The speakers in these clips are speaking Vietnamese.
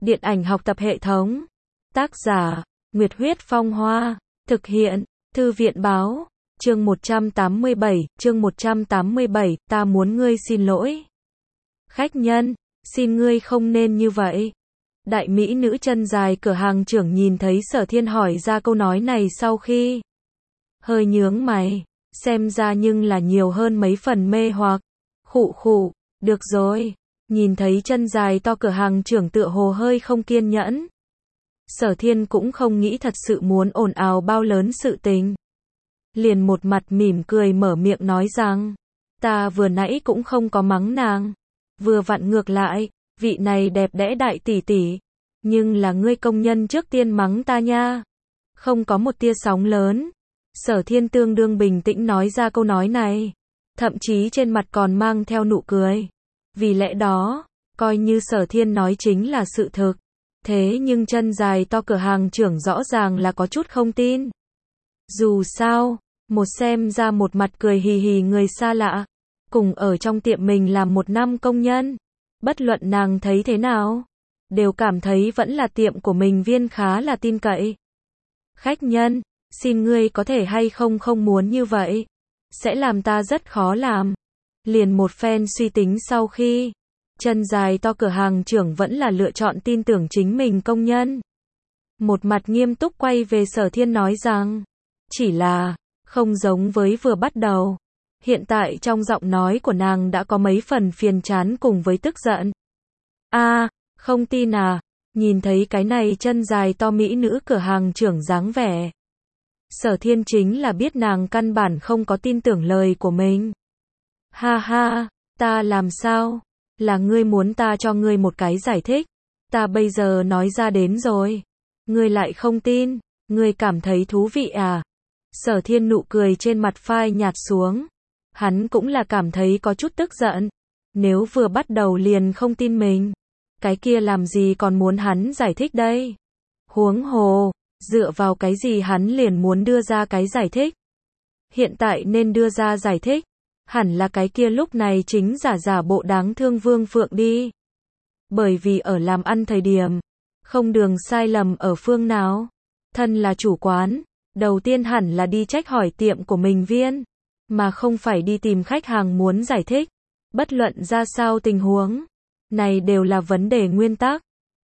Điện ảnh học tập hệ thống. Tác giả, Nguyệt Huyết Phong Hoa. Thực hiện, Thư viện báo. Chương 187, ta muốn ngươi xin lỗi. Khách nhân, xin ngươi không nên như vậy. Đại mỹ nữ chân dài cửa hàng trưởng nhìn thấy Sở Thiên hỏi ra câu nói này sau khi hơi nhướng mày, xem ra nhưng là nhiều hơn mấy phần mê hoặc. Khụ khụ, được rồi. Nhìn thấy chân dài to cửa hàng trưởng tựa hồ hơi không kiên nhẫn. Sở Thiên cũng không nghĩ thật sự muốn ồn ào bao lớn sự tình. Liền một mặt mỉm cười mở miệng nói rằng, ta vừa nãy cũng không có mắng nàng. Vừa vặn ngược lại, vị này đẹp đẽ đại tỷ tỷ. Nhưng là ngươi công nhân trước tiên mắng ta nha. Không có một tia sóng lớn. Sở Thiên tương đương bình tĩnh nói ra câu nói này. Thậm chí trên mặt còn mang theo nụ cười. Vì lẽ đó, coi như Sở Thiên nói chính là sự thực. Thế nhưng chân dài to cửa hàng trưởng rõ ràng là có chút không tin. Dù sao, một xem ra một mặt cười hì hì người xa lạ, cùng ở trong tiệm mình làm một năm công nhân. Bất luận nàng thấy thế nào, đều cảm thấy vẫn là tiệm của mình viên khá là tin cậy. Khách nhân, xin ngươi có thể hay không muốn như vậy. Sẽ làm ta rất khó làm. Liền một phen suy tính sau khi, chân dài to cửa hàng trưởng vẫn là lựa chọn tin tưởng chính mình công nhân. Một mặt nghiêm túc quay về Sở Thiên nói rằng, chỉ là, không giống với vừa bắt đầu. Hiện tại trong giọng nói của nàng đã có mấy phần phiền chán cùng với tức giận. Không tin à, nhìn thấy cái này chân dài to mỹ nữ cửa hàng trưởng dáng vẻ. Sở Thiên chính là biết nàng căn bản không có tin tưởng lời của mình. Ha ha, ta làm sao? Là ngươi muốn ta cho ngươi một cái giải thích. Ta bây giờ nói ra đến rồi. Ngươi lại không tin, ngươi cảm thấy thú vị à? Sở Thiên nụ cười trên mặt phai nhạt xuống. Hắn cũng là cảm thấy có chút tức giận. Nếu vừa bắt đầu liền không tin mình, cái kia làm gì còn muốn hắn giải thích đây? Huống hồ, dựa vào cái gì hắn liền muốn đưa ra cái giải thích? Hiện tại nên đưa ra giải thích, hẳn là cái kia lúc này chính giả bộ đáng thương Vương Phượng đi. Bởi vì ở làm ăn thời điểm, không đường sai lầm ở phương nào. Thân là chủ quán, đầu tiên hẳn là đi trách hỏi tiệm của mình viên, mà không phải đi tìm khách hàng muốn giải thích. Bất luận ra sao tình huống, này đều là vấn đề nguyên tắc.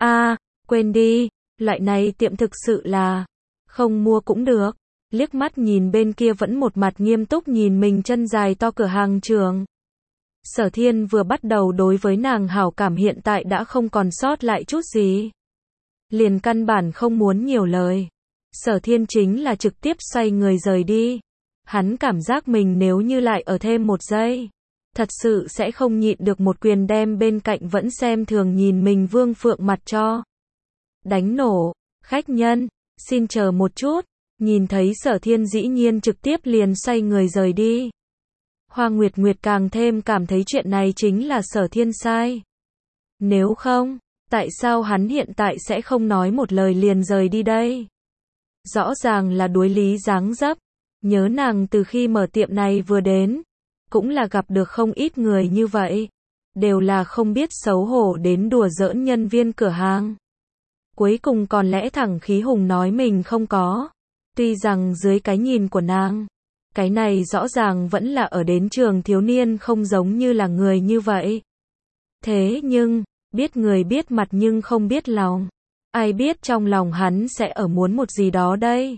Quên đi, loại này tiệm thực sự là không mua cũng được. Liếc mắt nhìn bên kia vẫn một mặt nghiêm túc nhìn mình chân dài to cửa hàng trưởng. Sở Thiên vừa bắt đầu đối với nàng hảo cảm hiện tại đã không còn sót lại chút gì. Liền căn bản không muốn nhiều lời. Sở Thiên chính là trực tiếp xoay người rời đi. Hắn cảm giác mình nếu như lại ở thêm một giây, thật sự sẽ không nhịn được một quyền đem bên cạnh vẫn xem thường nhìn mình Vương Phượng mặt cho đánh nổ. Khách nhân, xin chờ một chút. Nhìn thấy Sở Thiên dĩ nhiên trực tiếp liền xoay người rời đi. Hoa Nguyệt Nguyệt càng thêm cảm thấy chuyện này chính là Sở Thiên sai. Nếu không, tại sao hắn hiện tại sẽ không nói một lời liền rời đi đây? Rõ ràng là đối lý dáng dấp. Nhớ nàng từ khi mở tiệm này vừa đến, cũng là gặp được không ít người như vậy. Đều là không biết xấu hổ đến đùa giỡn nhân viên cửa hàng. Cuối cùng còn lẽ thẳng khí hùng nói mình không có. Tuy rằng dưới cái nhìn của nàng, cái này rõ ràng vẫn là ở đến trường thiếu niên không giống như là người như vậy. Thế nhưng, biết người biết mặt nhưng không biết lòng. Ai biết trong lòng hắn sẽ ở muốn một gì đó đây.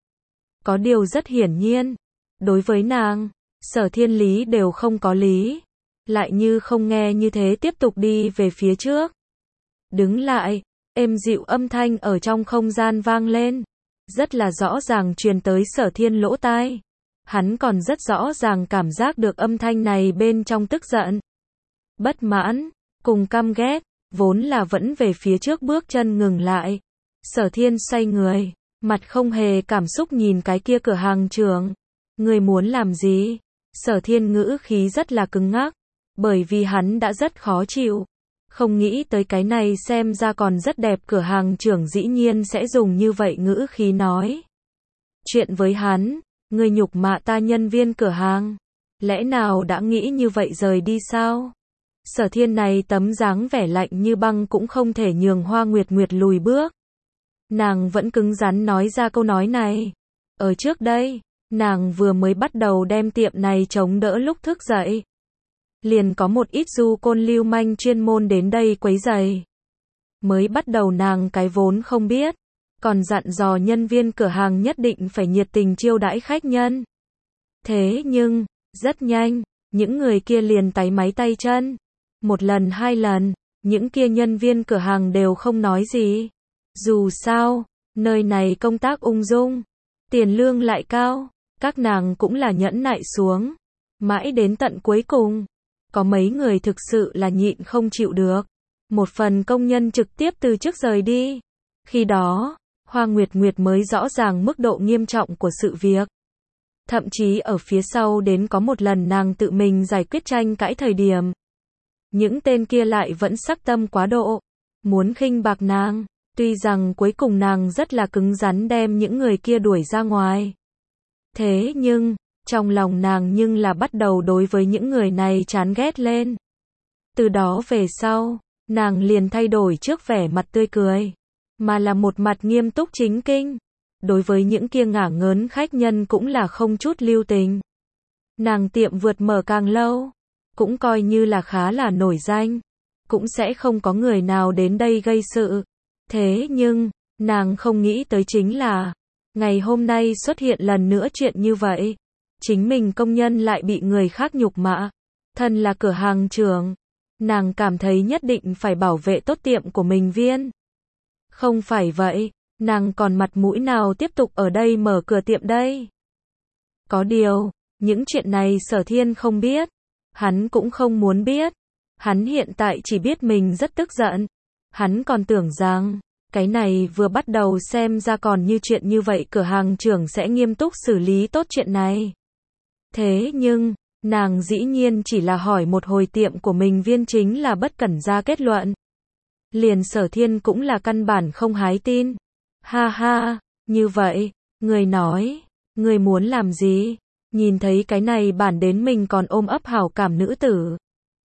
Có điều rất hiển nhiên, đối với nàng, Sở Thiên lý đều không có lý. Lại như không nghe như thế tiếp tục đi về phía trước. Đứng lại, êm dịu âm thanh ở trong không gian vang lên. Rất là rõ ràng truyền tới Sở Thiên lỗ tai. Hắn còn rất rõ ràng cảm giác được âm thanh này bên trong tức giận, bất mãn, cùng căm ghét, vốn là vẫn về phía trước bước chân ngừng lại. Sở Thiên xoay người, mặt không hề cảm xúc nhìn cái kia cửa hàng trưởng. Người muốn làm gì? Sở Thiên ngữ khí rất là cứng ngắc, bởi vì hắn đã rất khó chịu. Không nghĩ tới cái này xem ra còn rất đẹp cửa hàng trưởng dĩ nhiên sẽ dùng như vậy ngữ khí nói chuyện với hắn. Ngươi nhục mạ ta nhân viên cửa hàng, lẽ nào đã nghĩ như vậy rời đi sao? Sở Thiên này tấm dáng vẻ lạnh như băng cũng không thể nhường Hoa Nguyệt Nguyệt lùi bước. Nàng vẫn cứng rắn nói ra câu nói này. Ở trước đây, nàng vừa mới bắt đầu đem tiệm này chống đỡ lúc thức dậy. Liền có một ít du côn lưu manh chuyên môn đến đây quấy rầy. Mới bắt đầu nàng cái vốn không biết, còn dặn dò nhân viên cửa hàng nhất định phải nhiệt tình chiêu đãi khách nhân. Thế nhưng, rất nhanh, những người kia liền táy máy tay chân. Một lần hai lần, những kia nhân viên cửa hàng đều không nói gì. Dù sao, nơi này công tác ung dung, tiền lương lại cao, các nàng cũng là nhẫn nại xuống. Mãi đến tận cuối cùng, có mấy người thực sự là nhịn không chịu được. Một phần công nhân trực tiếp từ chức rời đi. Khi đó, Hoa Nguyệt Nguyệt mới rõ ràng mức độ nghiêm trọng của sự việc. Thậm chí ở phía sau đến có một lần nàng tự mình giải quyết tranh cãi thời điểm. Những tên kia lại vẫn sắc tâm quá độ, muốn khinh bạc nàng. Tuy rằng cuối cùng nàng rất là cứng rắn đem những người kia đuổi ra ngoài. Thế nhưng, trong lòng nàng nhưng là bắt đầu đối với những người này chán ghét lên. Từ đó về sau, nàng liền thay đổi trước vẻ mặt tươi cười, mà là một mặt nghiêm túc chính kinh. Đối với những kia ngả ngớn khách nhân cũng là không chút lưu tình. Nàng tiệm vượt mở càng lâu, cũng coi như là khá là nổi danh, cũng sẽ không có người nào đến đây gây sự. Thế nhưng, nàng không nghĩ tới chính là, ngày hôm nay xuất hiện lần nữa chuyện như vậy. Chính mình công nhân lại bị người khác nhục mạ. Thân là cửa hàng trưởng, nàng cảm thấy nhất định phải bảo vệ tốt tiệm của mình viên. Không phải vậy, nàng còn mặt mũi nào tiếp tục ở đây mở cửa tiệm đây? Có điều, những chuyện này Sở Thiên không biết. Hắn cũng không muốn biết. Hắn hiện tại chỉ biết mình rất tức giận. Hắn còn tưởng rằng, cái này vừa bắt đầu xem ra còn như chuyện như vậy cửa hàng trưởng sẽ nghiêm túc xử lý tốt chuyện này. Thế nhưng, nàng dĩ nhiên chỉ là hỏi một hồi tiệm của mình viên chính là bất cẩn ra kết luận. Liền Sở Thiên cũng là căn bản không hái tin. Ha ha, như vậy, người nói, người muốn làm gì? Nhìn thấy cái này bản đến mình còn ôm ấp hảo cảm nữ tử.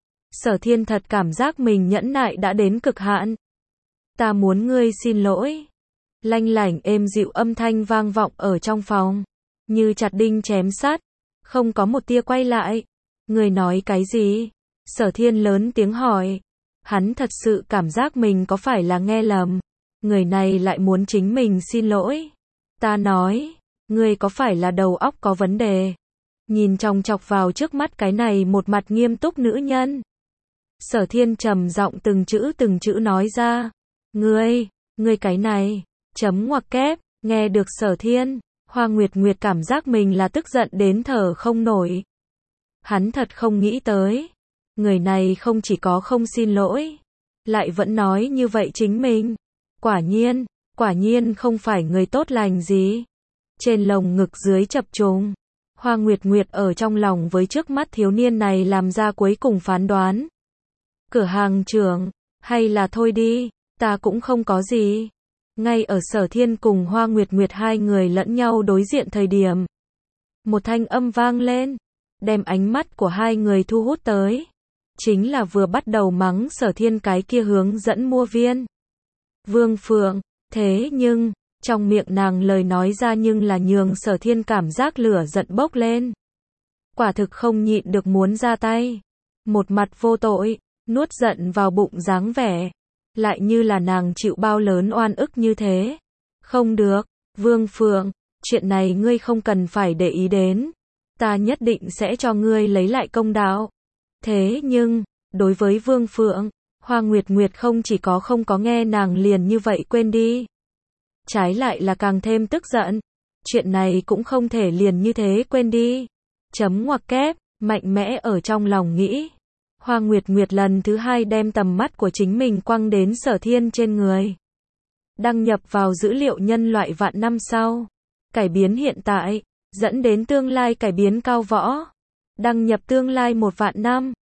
Sở Thiên thật cảm giác mình nhẫn nại đã đến cực hạn. Ta muốn ngươi xin lỗi. Lanh lảnh êm dịu âm thanh vang vọng ở trong phòng, như chặt đinh chém sắt, không có một tia quay lại. Người nói cái gì? Sở Thiên lớn tiếng hỏi. Hắn thật sự cảm giác mình có phải là nghe lầm. Người này lại muốn chính mình xin lỗi. Ta nói, ngươi có phải là đầu óc có vấn đề? Nhìn chòng chọc vào trước mắt cái này một mặt nghiêm túc nữ nhân. Sở Thiên trầm giọng từng chữ nói ra. Ngươi cái này, chấm ngoặc kép, nghe được Sở Thiên, Hoa Nguyệt Nguyệt cảm giác mình là tức giận đến thở không nổi. Hắn thật không nghĩ tới. Người này không chỉ có không xin lỗi, lại vẫn nói như vậy chính mình. Quả nhiên không phải người tốt lành gì. Trên lồng ngực dưới chập trùng, Hoa Nguyệt Nguyệt ở trong lòng với trước mắt thiếu niên này làm ra cuối cùng phán đoán. Cửa hàng trưởng, hay là thôi đi, ta cũng không có gì. Ngay ở Sở Thiên cùng Hoa Nguyệt Nguyệt hai người lẫn nhau đối diện thời điểm, một thanh âm vang lên, đem ánh mắt của hai người thu hút tới. Chính là vừa bắt đầu mắng Sở Thiên cái kia hướng dẫn mua viên. Vương Phượng, thế nhưng, trong miệng nàng lời nói ra nhưng là nhường Sở Thiên cảm giác lửa giận bốc lên. Quả thực không nhịn được muốn ra tay. Một mặt vô tội, nuốt giận vào bụng dáng vẻ. Lại như là nàng chịu bao lớn oan ức như thế. Không được, Vương Phượng, chuyện này ngươi không cần phải để ý đến. Ta nhất định sẽ cho ngươi lấy lại công đạo. Thế nhưng, đối với Vương Phượng, Hoa Nguyệt Nguyệt không chỉ có không có nghe nàng liền như vậy quên đi. Trái lại là càng thêm tức giận. Chuyện này cũng không thể liền như thế quên đi. Chấm ngoặc kép, mạnh mẽ ở trong lòng nghĩ. Hoa Nguyệt Nguyệt lần thứ hai đem tầm mắt của chính mình quăng đến Sở Thiên trên người. Đăng nhập vào dữ liệu nhân loại vạn năm sau. Cải biến hiện tại, dẫn đến tương lai cải biến cao võ. Đăng nhập tương lai 1 vạn năm.